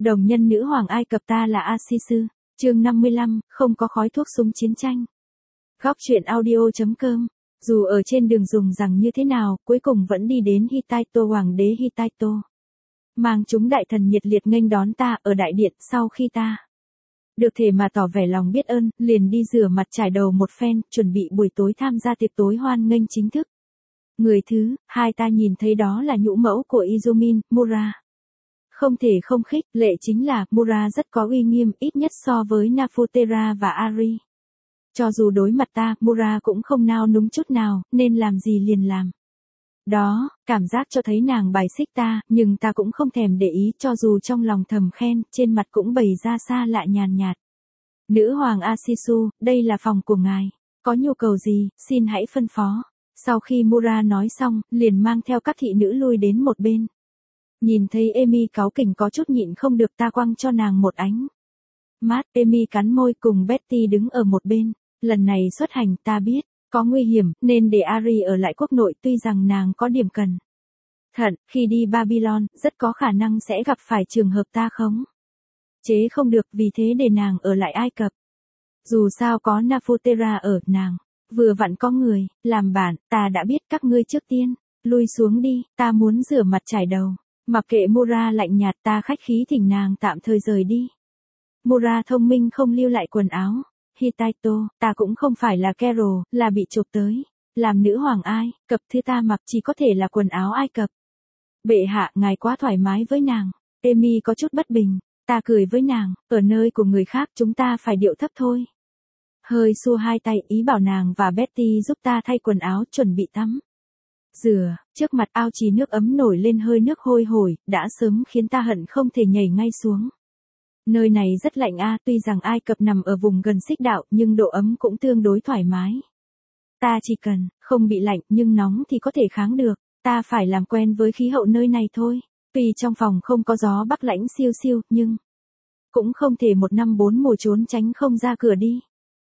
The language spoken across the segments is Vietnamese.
Đồng nhân nữ hoàng Ai Cập ta là Asisu, chương 55, không có khói thuốc súng chiến tranh. Góc truyện audio.com. Dù ở trên đường dùng rằng như thế nào, cuối cùng vẫn đi đến Hittito. Hoàng đế Hittito mang chúng đại thần nhiệt liệt nghênh đón ta ở đại điện. Sau khi ta được thể mà tỏ vẻ lòng biết ơn, liền đi rửa mặt trải đầu một phen, chuẩn bị buổi tối tham gia tiệc tối hoan nghênh chính thức. Người thứ hai ta nhìn thấy đó là nhũ mẫu của Izumin, Mura. Không thể không khích lệ chính là Mura rất có uy nghiêm, ít nhất so với Nafutera và Ari. Cho dù đối mặt ta, Mura cũng không nao núng chút nào, nên làm gì liền làm. Đó, cảm giác cho thấy nàng bài xích ta, nhưng ta cũng không thèm để ý, cho dù trong lòng thầm khen, trên mặt cũng bày ra xa lạ nhàn nhạt. Nữ hoàng Asisu, đây là phòng của ngài. Có nhu cầu gì, xin hãy phân phó. Sau khi Mura nói xong, liền mang theo các thị nữ lui đến một bên. Nhìn thấy Emi cáu kỉnh có chút nhịn không được, ta quăng cho nàng một ánh mắt. Emi cắn môi, cùng Betty đứng ở một bên. Lần này xuất hành ta biết có nguy hiểm, nên để Ari ở lại quốc nội, tuy rằng nàng có điểm cẩn thận, khi đi Babylon, rất có khả năng sẽ gặp phải trường hợp ta khống chế không được, vì thế để nàng ở lại Ai Cập. Dù sao có Nafutera ở, nàng vừa vặn có người làm bạn. Ta đã biết, các ngươi trước tiên lui xuống đi, ta muốn rửa mặt trải đầu. Mặc kệ Mura lạnh nhạt, ta khách khí thỉnh nàng tạm thời rời đi. Mura thông minh không lưu lại quần áo. Hittito, ta cũng không phải là Carol, là bị chộp tới. Làm nữ hoàng Ai Cập, thứ ta mặc chỉ có thể là quần áo Ai Cập. Bệ hạ, ngài quá thoải mái với nàng. Emi có chút bất bình. Ta cười với nàng, ở nơi của người khác chúng ta phải điệu thấp thôi. Hơi xua hai tay, ý bảo nàng và Betty giúp ta thay quần áo, chuẩn bị tắm rửa. Trước mặt ao trì nước ấm nổi lên hơi nước hôi hổi, đã sớm khiến ta hận không thể nhảy ngay xuống. Nơi này rất lạnh tuy rằng Ai Cập nằm ở vùng gần xích đạo, nhưng độ ấm cũng tương đối thoải mái. Ta chỉ cần không bị lạnh, nhưng nóng thì có thể kháng được. Ta phải làm quen với khí hậu nơi này thôi. Tuy trong phòng không có gió bắc lãnh siêu siêu, nhưng cũng không thể một năm bốn mùa trốn tránh không ra cửa đi.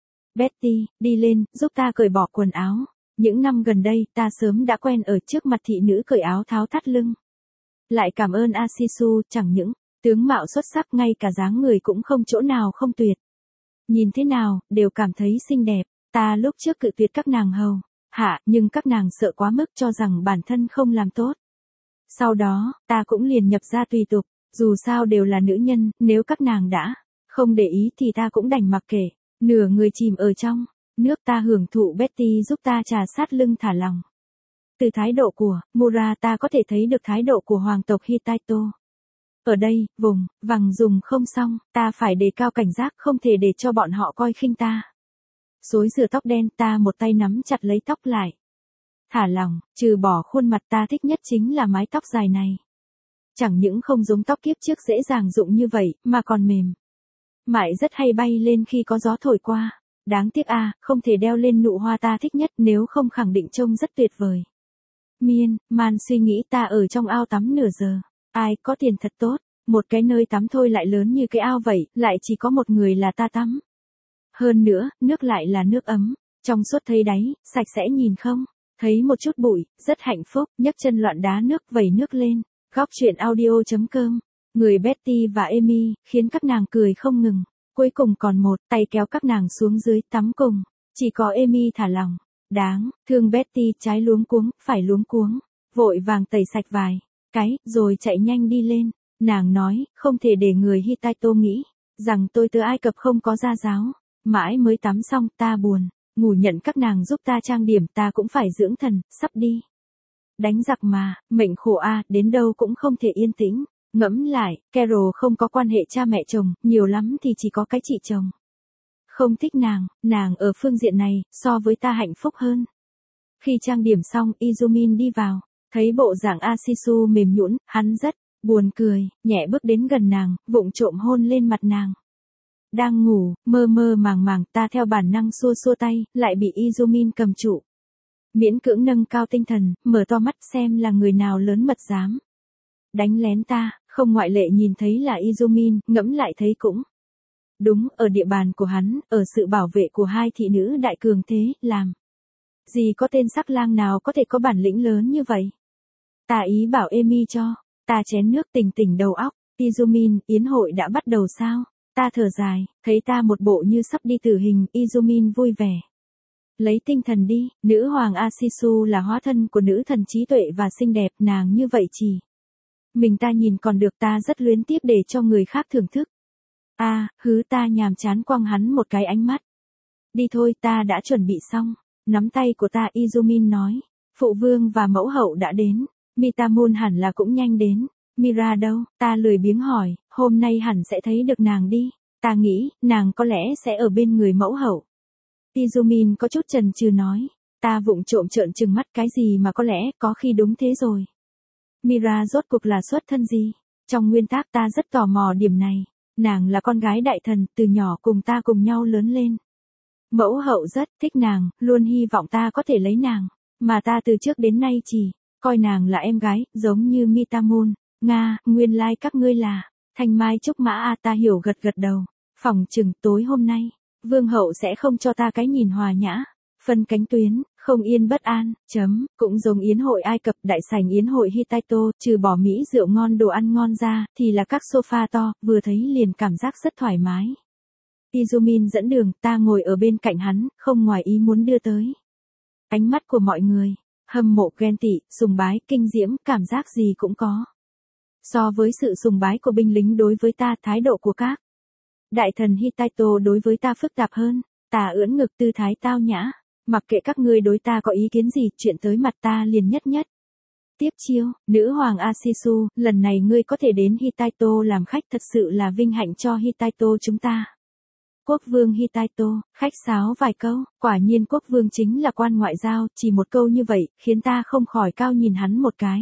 Betty, đi lên, giúp ta cởi bỏ quần áo. Những năm gần đây, ta sớm đã quen ở trước mặt thị nữ cởi áo tháo thắt lưng. Lại cảm ơn Asisu, chẳng những tướng mạo xuất sắc, ngay cả dáng người cũng không chỗ nào không tuyệt. Nhìn thế nào, đều cảm thấy xinh đẹp. Ta lúc trước cự tuyệt các nàng hầu hạ, nhưng các nàng sợ quá mức, cho rằng bản thân không làm tốt. Sau đó, ta cũng liền nhập ra tùy tục, dù sao đều là nữ nhân, nếu các nàng đã không để ý thì ta cũng đành mặc kệ. Nửa người chìm ở trong nước, ta hưởng thụ Betty giúp ta trà sát lưng thả lòng. Từ thái độ của Mura ta có thể thấy được thái độ của hoàng tộc Hittito. Ở đây, vùng vằng dùng không xong, ta phải đề cao cảnh giác, không thể để cho bọn họ coi khinh ta. Xối rửa tóc đen, ta một tay nắm chặt lấy tóc lại. Thả lỏng, trừ bỏ khuôn mặt, ta thích nhất chính là mái tóc dài này. Chẳng những không giống tóc kiếp trước dễ dàng rụng như vậy, mà còn mềm mại, rất hay bay lên khi có gió thổi qua. Đáng tiếc không thể đeo lên nụ hoa ta thích nhất, nếu không khẳng định trông rất tuyệt vời. Miên man suy nghĩ, ta ở trong ao tắm nửa giờ. Ai có tiền thật tốt, một cái nơi tắm thôi lại lớn như cái ao vậy, lại chỉ có một người là ta tắm. Hơn nữa, nước lại là nước ấm, trong suốt thấy đáy, sạch sẽ nhìn không thấy một chút bụi, rất hạnh phúc. Nhấc chân loạn đá nước, vẩy nước lên. Góc truyện audio.com. Người Betty và Emi, khiến các nàng cười không ngừng. Cuối cùng còn một tay kéo các nàng xuống dưới tắm cùng. Chỉ có Emi thả lòng. Đáng thương Betty, trái luống cuống, phải luống cuống. Vội vàng tẩy sạch vài cái, rồi chạy nhanh đi lên. Nàng nói, không thể để người Hittito nghĩ rằng tôi từ Ai Cập không có gia giáo. Mãi mới tắm xong, ta buồn ngủ, nhận các nàng giúp ta trang điểm, ta cũng phải dưỡng thần, sắp đi đánh giặc mà, mệnh khổ đến đâu cũng không thể yên tĩnh. Ngẫm lại, Carol không có quan hệ cha mẹ chồng, nhiều lắm thì chỉ có cái chị chồng không thích nàng ở phương diện này, so với ta hạnh phúc hơn. Khi trang điểm xong, Izumin đi vào, thấy bộ dạng Asisu mềm nhũn, hắn rất buồn cười, nhẹ bước đến gần nàng, vụng trộm hôn lên mặt nàng. Đang ngủ, mơ mơ màng màng, ta theo bản năng xua xua tay, lại bị Izumin cầm trụ. Miễn cưỡng nâng cao tinh thần, mở to mắt xem là người nào lớn mật dám đánh lén ta, không ngoại lệ nhìn thấy là Izumin, ngẫm lại thấy cũng đúng, ở địa bàn của hắn, ở sự bảo vệ của hai thị nữ đại cường thế, làm gì có tên sắc lang nào có thể có bản lĩnh lớn như vậy. Ta ý bảo Emi cho ta chén nước tỉnh tỉnh đầu óc. Izumin, yến hội đã bắt đầu sao? Ta thở dài, thấy ta một bộ như sắp đi tử hình, Izumin vui vẻ. Lấy tinh thần đi, nữ hoàng Asisu là hóa thân của nữ thần trí tuệ và xinh đẹp, nàng như vậy chỉ. Mình ta nhìn còn được, ta rất luyến tiếc để cho người khác thưởng thức. Ta nhàm chán quăng hắn một cái ánh mắt. Đi thôi, ta đã chuẩn bị xong. Nắm tay của ta, Izumin nói. Phụ vương và mẫu hậu đã đến. Mitamun hẳn là cũng nhanh đến. Mira đâu? Ta lười biếng hỏi, hôm nay hẳn sẽ thấy được nàng đi. Ta nghĩ, nàng có lẽ sẽ ở bên người mẫu hậu. Izumin có chút chần chừ nói. Ta vụng trộm trợn trừng mắt, cái gì mà có lẽ, có khi đúng thế rồi. Mira rốt cuộc là xuất thân gì? Trong nguyên tắc ta rất tò mò điểm này. Nàng là con gái đại thần, từ nhỏ cùng ta cùng nhau lớn lên. Mẫu hậu rất thích nàng, luôn hy vọng ta có thể lấy nàng. Mà ta từ trước đến nay chỉ coi nàng là em gái, giống như Mitamun. Nga, nguyên lai các ngươi là Thanh Mai Trúc Mã. Ta hiểu, gật gật đầu. Phỏng chừng tối hôm nay, vương hậu sẽ không cho ta cái nhìn hòa nhã, phân cánh tuyến, không yên bất an, cũng giống yến hội Ai Cập, đại sảnh yến hội Hittite, trừ bỏ mỹ rượu ngon đồ ăn ngon ra, thì là các sofa to, vừa thấy liền cảm giác rất thoải mái. Izumin dẫn đường, ta ngồi ở bên cạnh hắn, không ngoài ý muốn đưa tới. Ánh mắt của mọi người, hâm mộ, ghen tị, sùng bái, kinh diễm, cảm giác gì cũng có. So với sự sùng bái của binh lính đối với ta, thái độ của các đại thần Hittite đối với ta phức tạp hơn. Ta ưỡn ngực, tư thái tao nhã. Mặc kệ các ngươi đối ta có ý kiến gì, chuyện tới mặt ta liền nhất nhất. Tiếp chiêu, nữ hoàng Asisu, lần này ngươi có thể đến Hittite làm khách, thật sự là vinh hạnh cho Hittite chúng ta. Quốc vương Hittite, khách sáo vài câu, quả nhiên quốc vương chính là quan ngoại giao, chỉ một câu như vậy, khiến ta không khỏi cao nhìn hắn một cái.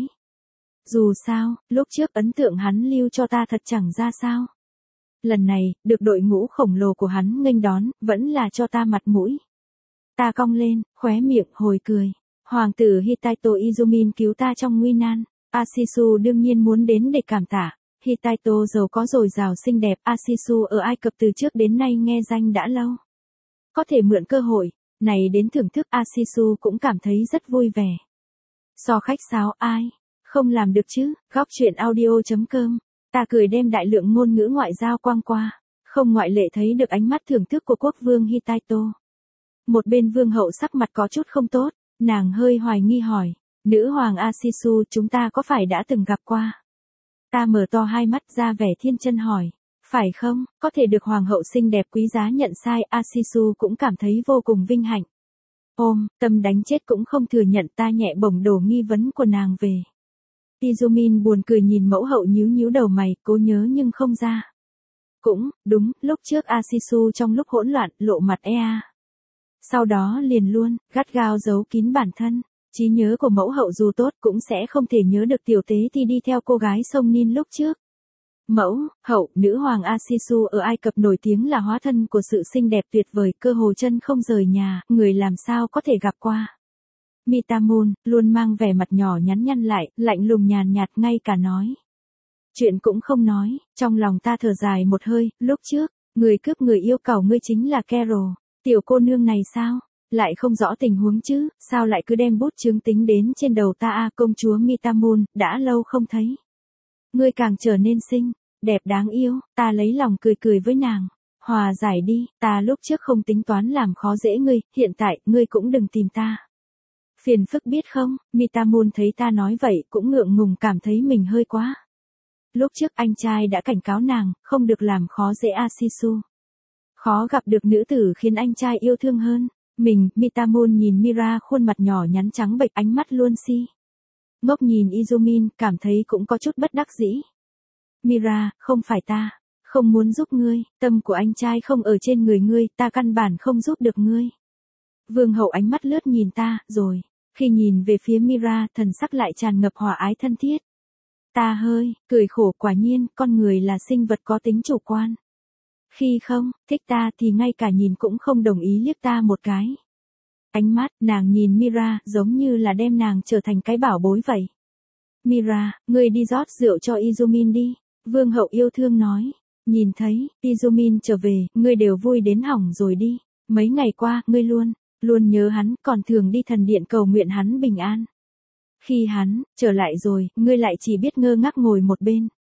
Dù sao, lúc trước ấn tượng hắn lưu cho ta thật chẳng ra sao. Lần này, được đội ngũ khổng lồ của hắn nghênh đón, vẫn là cho ta mặt mũi. Ta cong lên, khóe miệng, hồi cười. Hoàng tử Hittite Izumin cứu ta trong nguy nan. Asisu đương nhiên muốn đến để cảm tạ. Hittite giàu có dồi dào xinh đẹp. Asisu ở Ai Cập từ trước đến nay nghe danh đã lâu. Có thể mượn cơ hội này đến thưởng thức, Asisu cũng cảm thấy rất vui vẻ. So khách sáo ai không làm được chứ. Góc truyện audio.com. Ta cười đem đại lượng ngôn ngữ ngoại giao quang qua, không ngoại lệ thấy được ánh mắt thưởng thức của quốc vương Hittite. Một bên vương hậu sắc mặt có chút không tốt, nàng hơi hoài nghi hỏi, nữ hoàng Asisu, chúng ta có phải đã từng gặp qua? Ta mở to hai mắt ra vẻ thiên chân hỏi, phải không, có thể được hoàng hậu xinh đẹp quý giá nhận sai, Asisu cũng cảm thấy vô cùng vinh hạnh. Tâm đánh chết cũng không thừa nhận, ta nhẹ bổng đổ nghi vấn của nàng về. Izumin buồn cười nhìn mẫu hậu nhíu nhíu đầu mày, cố nhớ nhưng không ra. Cũng, đúng, lúc trước Asisu trong lúc hỗn loạn, lộ mặt Sau đó liền luôn, gắt gao giấu kín bản thân. Trí nhớ của mẫu hậu dù tốt cũng sẽ không thể nhớ được tiểu tế thì đi theo cô gái sông Nin lúc trước. Mẫu hậu, nữ hoàng Asisu ở Ai Cập nổi tiếng là hóa thân của sự xinh đẹp tuyệt vời, cơ hồ chân không rời nhà, người làm sao có thể gặp qua. Mitamun, luôn mang vẻ mặt nhỏ nhắn nhăn lại, lạnh lùng nhàn nhạt, ngay cả nói. Chuyện cũng không nói, trong lòng ta thở dài một hơi, lúc trước, người cướp người yêu cầu ngươi chính là Carol, tiểu cô nương này sao? Lại không rõ tình huống chứ, sao lại cứ đem bút chướng tính đến trên đầu ta công chúa Mitamun, đã lâu không thấy. Ngươi càng trở nên xinh, đẹp đáng yêu, ta lấy lòng cười cười với nàng. Hòa giải đi, ta lúc trước không tính toán làm khó dễ ngươi, hiện tại, ngươi cũng đừng tìm ta. Phiền phức biết không, Mitamun thấy ta nói vậy cũng ngượng ngùng, cảm thấy mình hơi quá. Lúc trước anh trai đã cảnh cáo nàng, không được làm khó dễ Asisu. Khó gặp được nữ tử khiến anh trai yêu thương hơn. Mình, Mitamun nhìn Mira khuôn mặt nhỏ nhắn trắng bệch, ánh mắt luôn ngốc nhìn Izumin, cảm thấy cũng có chút bất đắc dĩ. Mira, không phải ta không muốn giúp ngươi, tâm của anh trai không ở trên người ngươi, ta căn bản không giúp được ngươi. Vương hậu ánh mắt lướt nhìn ta, rồi, khi nhìn về phía Mira, thần sắc lại tràn ngập hòa ái thân thiết. Ta hơi cười khổ, quả nhiên, con người là sinh vật có tính chủ quan. Khi không thích ta thì ngay cả nhìn cũng không đồng ý liếc ta một cái. Ánh mắt nàng nhìn Mira giống như là đem nàng trở thành cái bảo bối vậy. Mira, ngươi đi rót rượu cho Izumin đi. Vương hậu yêu thương nói. Nhìn thấy Izumin trở về, ngươi đều vui đến hỏng rồi đi. Mấy ngày qua, ngươi luôn nhớ hắn, còn thường đi thần điện cầu nguyện hắn bình an. Khi hắn trở lại rồi, ngươi lại chỉ biết ngơ ngác ngồi một bên.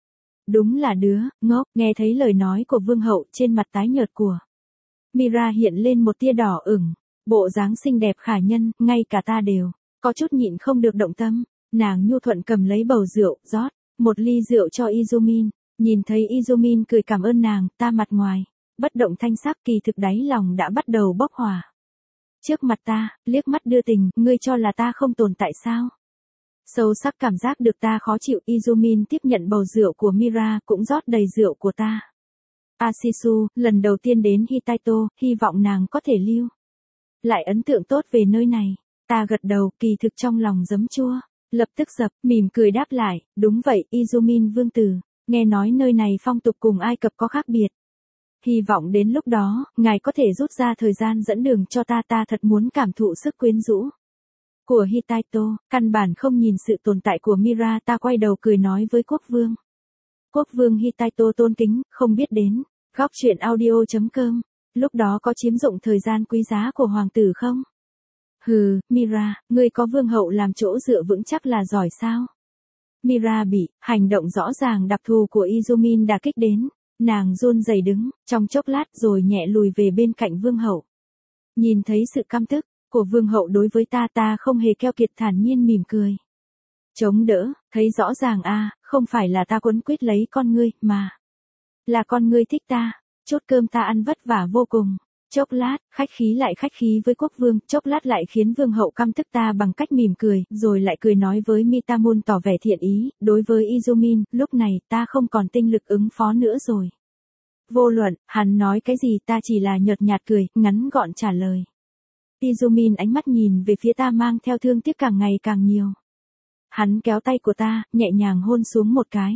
Đúng là đứa, ngốc, nghe thấy lời nói của vương hậu trên mặt tái nhợt của Mira hiện lên một tia đỏ ửng, bộ dáng xinh đẹp khả nhân, ngay cả ta đều có chút nhịn không được động tâm. Nàng nhu thuận cầm lấy bầu rượu, rót một ly rượu cho Izumin, nhìn thấy Izumin cười cảm ơn nàng, ta mặt ngoài bất động thanh sắc, kỳ thực đáy lòng đã bắt đầu bốc hỏa. Trước mặt ta, liếc mắt đưa tình, ngươi cho là ta không tồn tại sao? Sâu sắc cảm giác được ta khó chịu, Izumin tiếp nhận bầu rượu của Mira, cũng rót đầy rượu của ta. Asisu, lần đầu tiên đến Hitaito, hy vọng nàng có thể lưu lại ấn tượng tốt về nơi này. Ta gật đầu, kỳ thực trong lòng giấm chua, lập tức dập, mỉm cười đáp lại, đúng vậy, Izumin vương tử, nghe nói nơi này phong tục cùng Ai Cập có khác biệt. Hy vọng đến lúc đó, ngài có thể rút ra thời gian dẫn đường cho ta thật muốn cảm thụ sức quyến rũ của Hitaito, căn bản không nhìn sự tồn tại của Mira. Ta quay đầu cười nói với quốc vương. Quốc vương Hitaito tôn kính, không biết đến, góc truyện audio.com, lúc đó có chiếm dụng thời gian quý giá của hoàng tử không? Hừ, Mira, ngươi có vương hậu làm chỗ dựa vững chắc là giỏi sao? Mira bị hành động rõ ràng đặc thù của Izumin đả kích đến, nàng run rẩy đứng, trong chốc lát rồi nhẹ lùi về bên cạnh vương hậu. Nhìn thấy sự căm tức của vương hậu đối với ta không hề keo kiệt, thản nhiên mỉm cười. Chống đỡ, thấy rõ ràng không phải là ta quấn quýt lấy con ngươi, mà là con ngươi thích ta. Chốt cơm ta ăn vất vả vô cùng. Chốc lát, khách khí lại khách khí với quốc vương, chốc lát lại khiến vương hậu căm tức ta bằng cách mỉm cười, rồi lại cười nói với Mitamun tỏ vẻ thiện ý, đối với Izumin, lúc này ta không còn tinh lực ứng phó nữa rồi. Vô luận, hắn nói cái gì ta chỉ là nhợt nhạt cười, ngắn gọn trả lời. Izumin ánh mắt nhìn về phía ta mang theo thương tiếc càng ngày càng nhiều. Hắn kéo tay của ta, nhẹ nhàng hôn xuống một cái.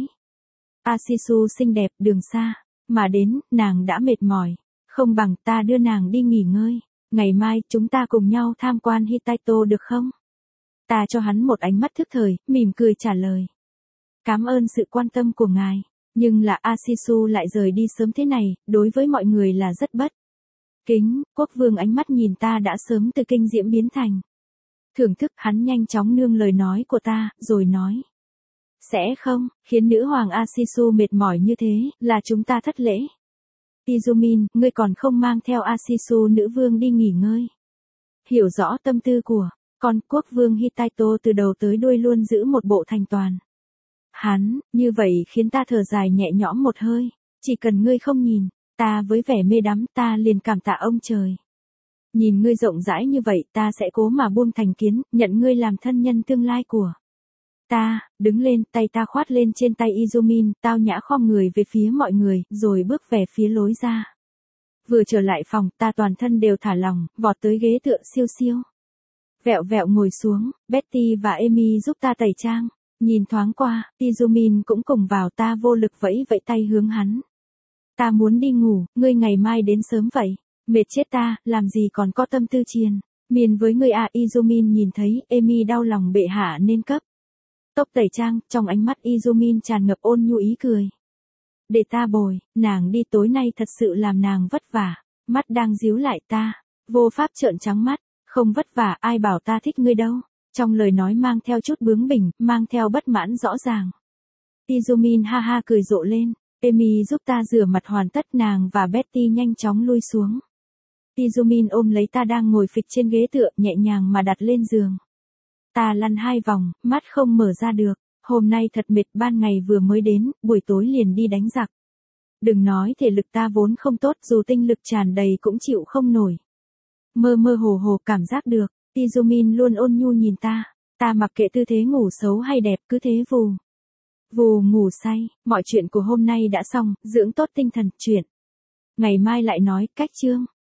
Asisu xinh đẹp, đường xa mà đến, nàng đã mệt mỏi. Không bằng ta đưa nàng đi nghỉ ngơi. Ngày mai, chúng ta cùng nhau tham quan Hitaito được không? Ta cho hắn một ánh mắt thức thời, mỉm cười trả lời. Cảm ơn sự quan tâm của ngài. Nhưng là Asisu lại rời đi sớm thế này, đối với mọi người là rất bất kính. Quốc vương ánh mắt nhìn ta đã sớm từ kinh diễm biến thành thưởng thức. Hắn nhanh chóng nương lời nói của ta, rồi nói. Sẽ không, khiến nữ hoàng Asisu mệt mỏi như thế, là chúng ta thất lễ. Izumin, ngươi còn không mang theo Asisu nữ vương đi nghỉ ngơi. Hiểu rõ tâm tư của con, quốc vương Hitaito từ đầu tới đuôi luôn giữ một bộ thành toàn. Hắn, như vậy khiến ta thở dài nhẹ nhõm một hơi. Chỉ cần ngươi không nhìn ta với vẻ mê đắm, ta liền cảm tạ ông trời. Nhìn ngươi rộng rãi như vậy, ta sẽ cố mà buông thành kiến, nhận ngươi làm thân nhân tương lai của ta. Đứng lên, tay ta khoát lên trên tay Izumin, tao nhã khom người về phía mọi người, rồi bước về phía lối ra. Vừa trở lại phòng, ta toàn thân đều thả lỏng, vọt tới ghế tựa siêu siêu. Vẹo vẹo ngồi xuống, Betty và Amy giúp ta tẩy trang. Nhìn thoáng qua, Izumin cũng cùng vào, ta vô lực vẫy vẫy tay hướng hắn. Ta muốn đi ngủ, ngươi ngày mai đến sớm vậy. Mệt chết ta, làm gì còn có tâm tư triền miên với ngươi Izumin nhìn thấy Amy đau lòng bệ hạ nên cấp tốc tẩy trang, trong ánh mắt Izumin tràn ngập ôn nhu ý cười. Để ta bồi, nàng đi tối nay thật sự làm nàng vất vả. Mắt đang díu lại ta, vô pháp trợn trắng mắt, không vất vả, ai bảo ta thích ngươi đâu. Trong lời nói mang theo chút bướng bỉnh, mang theo bất mãn rõ ràng. Izumin ha ha cười rộ lên. Amy giúp ta rửa mặt hoàn tất, nàng và Betty nhanh chóng lui xuống. Izumin ôm lấy ta đang ngồi phịch trên ghế tựa, nhẹ nhàng mà đặt lên giường. Ta lăn 2 vòng, mắt không mở ra được. Hôm nay thật mệt, ban ngày vừa mới đến, buổi tối liền đi đánh giặc. Đừng nói thể lực ta vốn không tốt, dù tinh lực tràn đầy cũng chịu không nổi. Mơ mơ hồ hồ cảm giác được, Izumin luôn ôn nhu nhìn ta. Ta mặc kệ tư thế ngủ xấu hay đẹp, cứ thế vù vù ngủ say. Mọi chuyện của hôm nay đã xong, dưỡng tốt tinh thần, chuyện ngày mai lại nói. Cách chương